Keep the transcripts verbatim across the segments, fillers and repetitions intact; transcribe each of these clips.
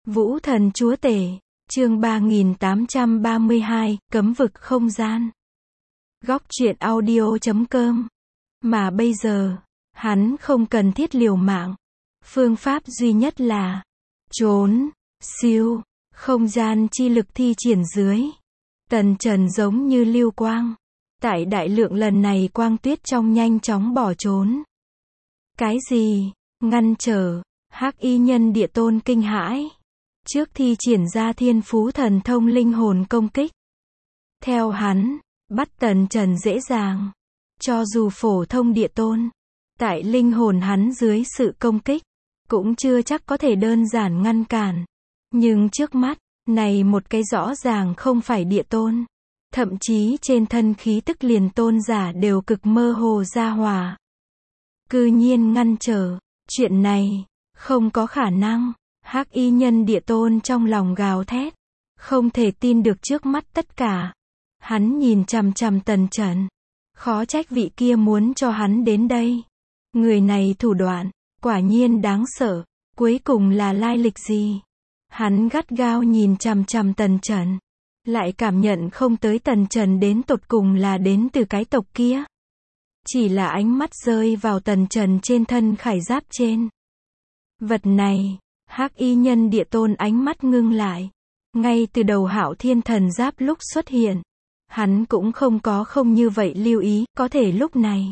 Vũ thần chúa tể, chương ba nghìn tám trăm ba mươi hai, cấm vực không gian. Góc truyện audio chấm com. Mà bây giờ, hắn không cần thiết liều mạng. Phương pháp duy nhất là trốn, siêu, không gian chi lực thi triển dưới. Tần Trần giống như lưu quang. Tại đại lượng lần này quang tuyết trong nhanh chóng bỏ trốn. Cái gì? Ngăn trở. Hắc y nhân địa tôn kinh hãi. Trước thi triển ra thiên phú thần thông linh hồn công kích. Theo hắn, bắt Tần Trần dễ dàng. Cho dù phổ thông địa tôn, tại linh hồn hắn dưới sự công kích, cũng chưa chắc có thể đơn giản ngăn cản. Nhưng trước mắt, này một cái rõ ràng không phải địa tôn. Thậm chí trên thân khí tức liền tôn giả đều cực mơ hồ ra hòa. Cư nhiên ngăn trở, chuyện này, không có khả năng. Hắc y nhân địa tôn trong lòng gào thét. Không thể tin được trước mắt tất cả. Hắn nhìn chằm chằm Tần Trần. Khó trách vị kia muốn cho hắn đến đây. Người này thủ đoạn, quả nhiên đáng sợ. Cuối cùng là lai lịch gì? Hắn gắt gao nhìn chằm chằm Tần Trần. Lại cảm nhận không tới Tần Trần đến tột cùng là đến từ cái tộc kia. Chỉ là ánh mắt rơi vào Tần Trần trên thân khải giáp trên. Vật này, hắc y nhân địa tôn ánh mắt ngưng lại. Ngay từ đầu Hạo Thiên thần giáp lúc xuất hiện, hắn cũng không có không như vậy lưu ý, có thể lúc này.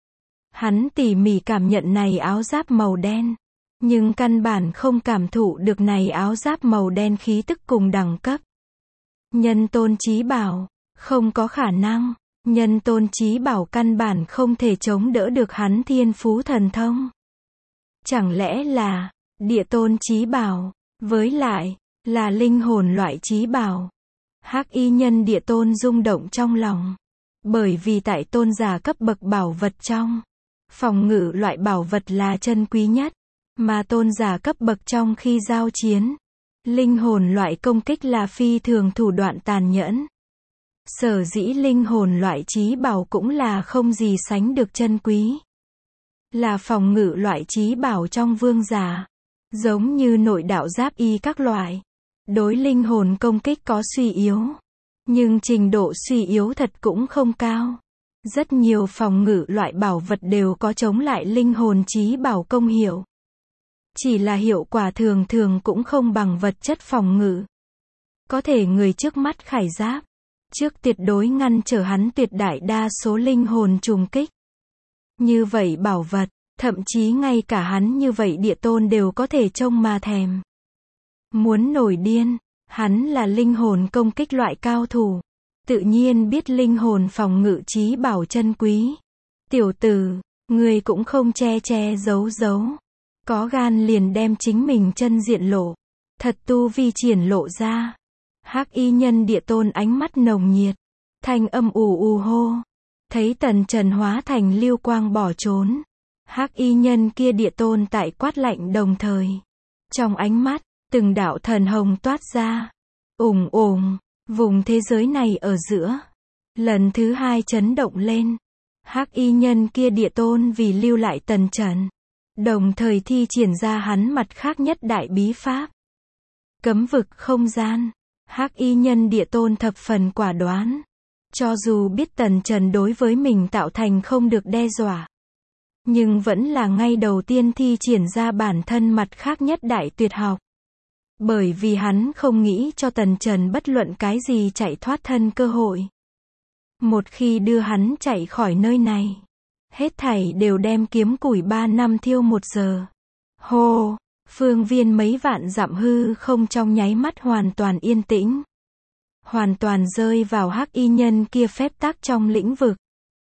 Hắn tỉ mỉ cảm nhận này áo giáp màu đen. Nhưng căn bản không cảm thụ được này áo giáp màu đen khí tức cùng đẳng cấp. Nhân tôn chí bảo, không có khả năng. Nhân tôn chí bảo căn bản không thể chống đỡ được hắn thiên phú thần thông. Chẳng lẽ là địa tôn chí bảo, với lại là linh hồn loại chí bảo. Hắc y nhân địa tôn rung động trong lòng. Bởi vì tại tôn giả cấp bậc bảo vật trong, phòng ngự loại bảo vật là chân quý nhất. Mà tôn giả cấp bậc trong khi giao chiến, linh hồn loại công kích là phi thường thủ đoạn tàn nhẫn. Sở dĩ linh hồn loại chí bảo cũng là không gì sánh được chân quý. Là phòng ngự loại chí bảo trong vương giả. Giống như nội đạo giáp y các loại. Đối linh hồn công kích có suy yếu. Nhưng trình độ suy yếu thật cũng không cao. Rất nhiều phòng ngự loại bảo vật đều có chống lại linh hồn chí bảo công hiệu. Chỉ là hiệu quả thường thường cũng không bằng vật chất phòng ngự. Có thể người trước mắt khải giáp, trước tuyệt đối ngăn trở hắn tuyệt đại đa số linh hồn trùng kích. Như vậy bảo vật, thậm chí ngay cả hắn như vậy địa tôn đều có thể trông mà thèm. Muốn nổi điên, hắn là linh hồn công kích loại cao thủ. Tự nhiên biết linh hồn phòng ngự chí bảo chân quý. Tiểu tử, người cũng không che che giấu giấu. Có gan liền đem chính mình chân diện lộ. Thật tu vi triển lộ ra. Hắc y nhân địa tôn ánh mắt nồng nhiệt. Thanh âm ù ù hô. Thấy Tần Trần hóa thành lưu quang bỏ trốn. Hắc y nhân kia địa tôn tại quát lạnh đồng thời. Trong ánh mắt, từng đạo thần hồng toát ra. Ùng ùng, vùng thế giới này ở giữa. Lần thứ hai chấn động lên. Hắc y nhân kia địa tôn vì lưu lại Tần Trần. Đồng thời thi triển ra hắn mặt khác nhất đại bí pháp. Cấm vực không gian. Hắc y nhân địa tôn thập phần quả đoán. Cho dù biết Tần Trần đối với mình tạo thành không được đe dọa. Nhưng vẫn là ngay đầu tiên thi triển ra bản thân mặt khác nhất đại tuyệt học. Bởi vì hắn không nghĩ cho Tần Trần bất luận cái gì chạy thoát thân cơ hội. Một khi đưa hắn chạy khỏi nơi này. Hết thảy đều đem kiếm củi ba năm thiêu một giờ. Hô, phương viên mấy vạn dặm hư không trong nháy mắt hoàn toàn yên tĩnh. Hoàn toàn rơi vào hắc y nhân kia phép tắc trong lĩnh vực.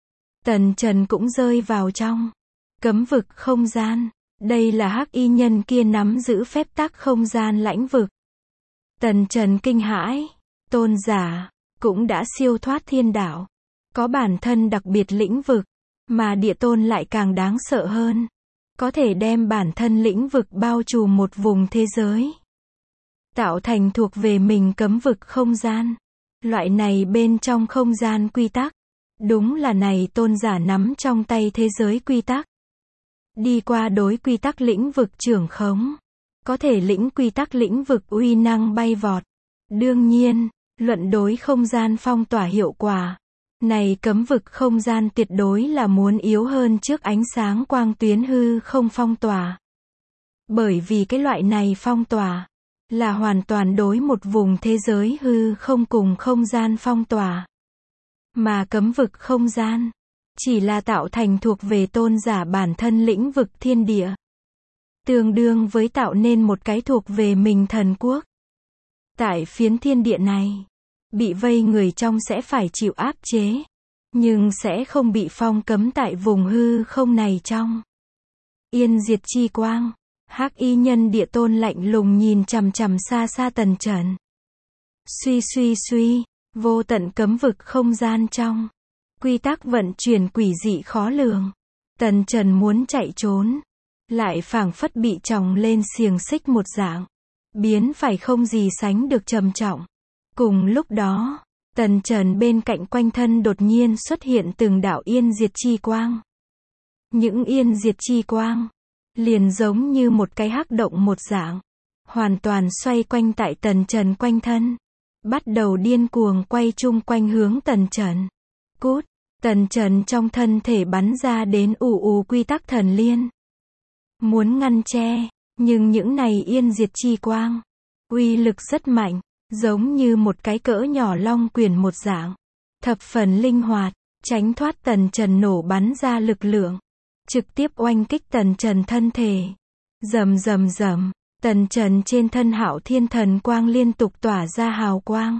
Tần Trần cũng rơi vào trong cấm vực không gian. Đây là hắc y nhân kia nắm giữ phép tắc không gian lãnh vực. Tần Trần kinh hãi. Tôn giả, cũng đã siêu thoát thiên đạo. Có bản thân đặc biệt lĩnh vực. Mà địa tôn lại càng đáng sợ hơn. Có thể đem bản thân lĩnh vực bao trùm một vùng thế giới. Tạo thành thuộc về mình cấm vực không gian. Loại này bên trong không gian quy tắc. Đúng là này tôn giả nắm trong tay thế giới quy tắc. Đi qua đối quy tắc lĩnh vực trưởng khống. có thể lĩnh quy tắc lĩnh vực uy năng bay vọt. Đương nhiên, luận đối không gian phong tỏa hiệu quả, này cấm vực không gian tuyệt đối là muốn yếu hơn trước ánh sáng quang tuyến hư không phong tỏa. Bởi vì cái loại này phong tỏa, là hoàn toàn đối một vùng thế giới hư không cùng không gian phong tỏa. Mà cấm vực không gian, chỉ là tạo thành thuộc về tôn giả bản thân lĩnh vực thiên địa. Tương đương với tạo nên một cái thuộc về mình thần quốc. Tại phiến thiên địa này, bị vây người trong sẽ phải chịu áp chế, nhưng sẽ không bị phong cấm tại vùng hư không này trong. Yên diệt chi quang, hắc y nhân địa tôn lạnh lùng nhìn chằm chằm xa xa Tần Trần. Suy suy suy, vô tận cấm vực không gian trong. Quy tắc vận chuyển quỷ dị khó lường. Tần Trần muốn chạy trốn, lại phảng phất bị tròng lên xiềng xích một dạng. Biến phải không gì sánh được trầm trọng. Cùng lúc đó, Tần Trần bên cạnh quanh thân đột nhiên xuất hiện từng đạo yên diệt chi quang. Những yên diệt chi quang, liền giống như một cái hắc động một dạng, hoàn toàn xoay quanh tại Tần Trần quanh thân. Bắt đầu điên cuồng quay chung quanh hướng Tần Trần. Cút, Tần Trần trong thân thể bắn ra đến ù ù quy tắc thần liên. Muốn ngăn che, nhưng những này yên diệt chi quang, uy lực rất mạnh, giống như một cái cỡ nhỏ long quyền một dạng. Thập phần linh hoạt, tránh thoát Tần Trần nổ bắn ra lực lượng. Trực tiếp oanh kích Tần Trần thân thể. Rầm rầm rầm, Tần Trần trên thân Hạo Thiên Thần Quang liên tục tỏa ra hào quang.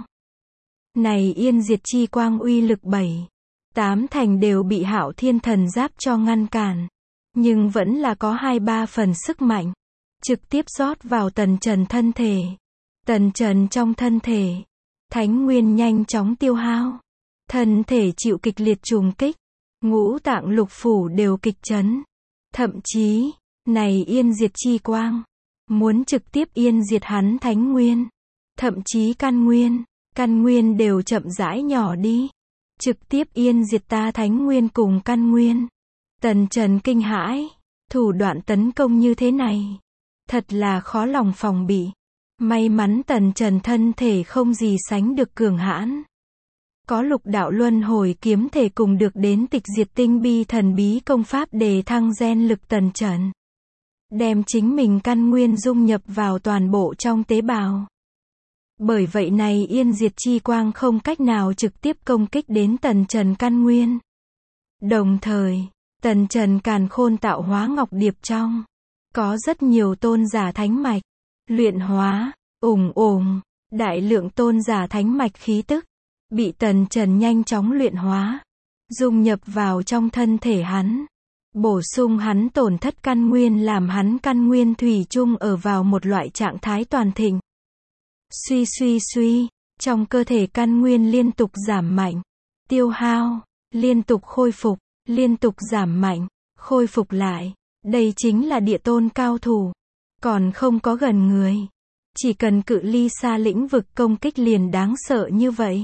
Này yên diệt chi quang uy lực bảy, tám thành đều bị Hạo Thiên Thần Giáp cho ngăn cản. Nhưng vẫn là có hai ba phần sức mạnh. Trực tiếp rót vào Tần Trần thân thể. Tần Trần trong thân thể, thánh nguyên nhanh chóng tiêu hao. Thân thể chịu kịch liệt trùng kích. Ngũ tạng lục phủ đều kịch chấn. Thậm chí, này yên diệt chi quang, muốn trực tiếp yên diệt hắn thánh nguyên. Thậm chí căn nguyên, căn nguyên đều chậm rãi nhỏ đi. Trực tiếp yên diệt ta thánh nguyên cùng căn nguyên. Tần Trần kinh hãi, thủ đoạn tấn công như thế này, thật là khó lòng phòng bị. May mắn Tần Trần thân thể không gì sánh được cường hãn. Có lục đạo luân hồi kiếm thể cùng được đến tịch diệt tinh bi thần bí công pháp đề thăng gen lực Tần Trần. Đem chính mình căn nguyên dung nhập vào toàn bộ trong tế bào. Bởi vậy này yên diệt chi quang không cách nào trực tiếp công kích đến Tần Trần căn nguyên. Đồng thời, Tần Trần càn khôn tạo hóa ngọc điệp trong, có rất nhiều tôn giả thánh mạch, luyện hóa, ủng ủng, đại lượng tôn giả thánh mạch khí tức, bị Tần Trần nhanh chóng luyện hóa, dung nhập vào trong thân thể hắn, bổ sung hắn tổn thất căn nguyên làm hắn căn nguyên thủy chung ở vào một loại trạng thái toàn thịnh. Suy suy suy, trong cơ thể căn nguyên liên tục giảm mạnh, tiêu hao, liên tục khôi phục, liên tục giảm mạnh, khôi phục lại. Đây chính là địa tôn cao thủ, còn không có gần người. Chỉ cần cự ly xa lĩnh vực công kích liền đáng sợ như vậy.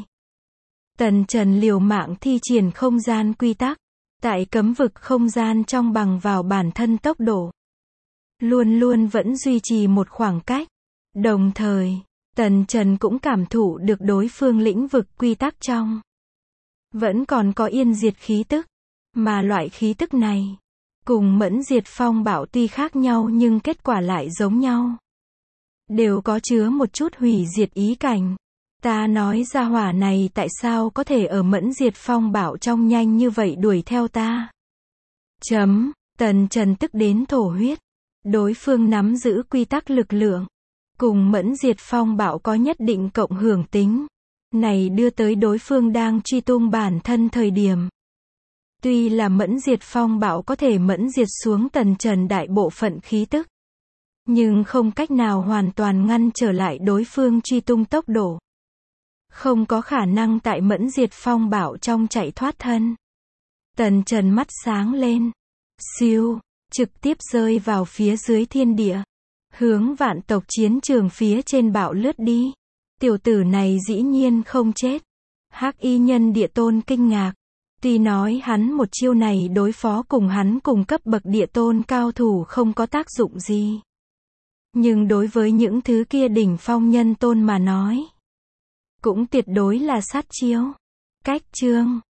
Tần Trần liều mạng thi triển không gian quy tắc, tại cấm vực không gian trong bằng vào bản thân tốc độ. Luôn luôn vẫn duy trì một khoảng cách. Đồng thời, Tần Trần cũng cảm thụ được đối phương lĩnh vực quy tắc trong. Vẫn còn có yên diệt khí tức, mà loại khí tức này, cùng mẫn diệt phong bạo tuy khác nhau nhưng kết quả lại giống nhau. Đều có chứa một chút hủy diệt ý cảnh. Ta nói ra hỏa này tại sao có thể ở mẫn diệt phong bạo trong nhanh như vậy đuổi theo ta. Chấm, Tần Trần tức đến thổ huyết. Đối phương nắm giữ quy tắc lực lượng, cùng mẫn diệt phong bạo có nhất định cộng hưởng tính. Này đưa tới đối phương đang truy tung bản thân thời điểm. Tuy là mẫn diệt phong bạo có thể mẫn diệt xuống Tần Trần đại bộ phận khí tức, nhưng không cách nào hoàn toàn ngăn trở lại đối phương truy tung tốc độ. Không có khả năng tại mẫn diệt phong bạo trong chạy thoát thân. Tần Trần mắt sáng lên. Siêu, trực tiếp rơi vào phía dưới thiên địa. Hướng vạn tộc chiến trường phía trên bạo lướt đi. Tiểu tử này dĩ nhiên không chết. Hắc y nhân địa tôn kinh ngạc. Tuy nói hắn một chiêu này đối phó cùng hắn cùng cấp bậc địa tôn cao thủ không có tác dụng gì. Nhưng đối với những thứ kia đỉnh phong nhân tôn mà nói, cũng tuyệt đối là sát chiêu. Cách chương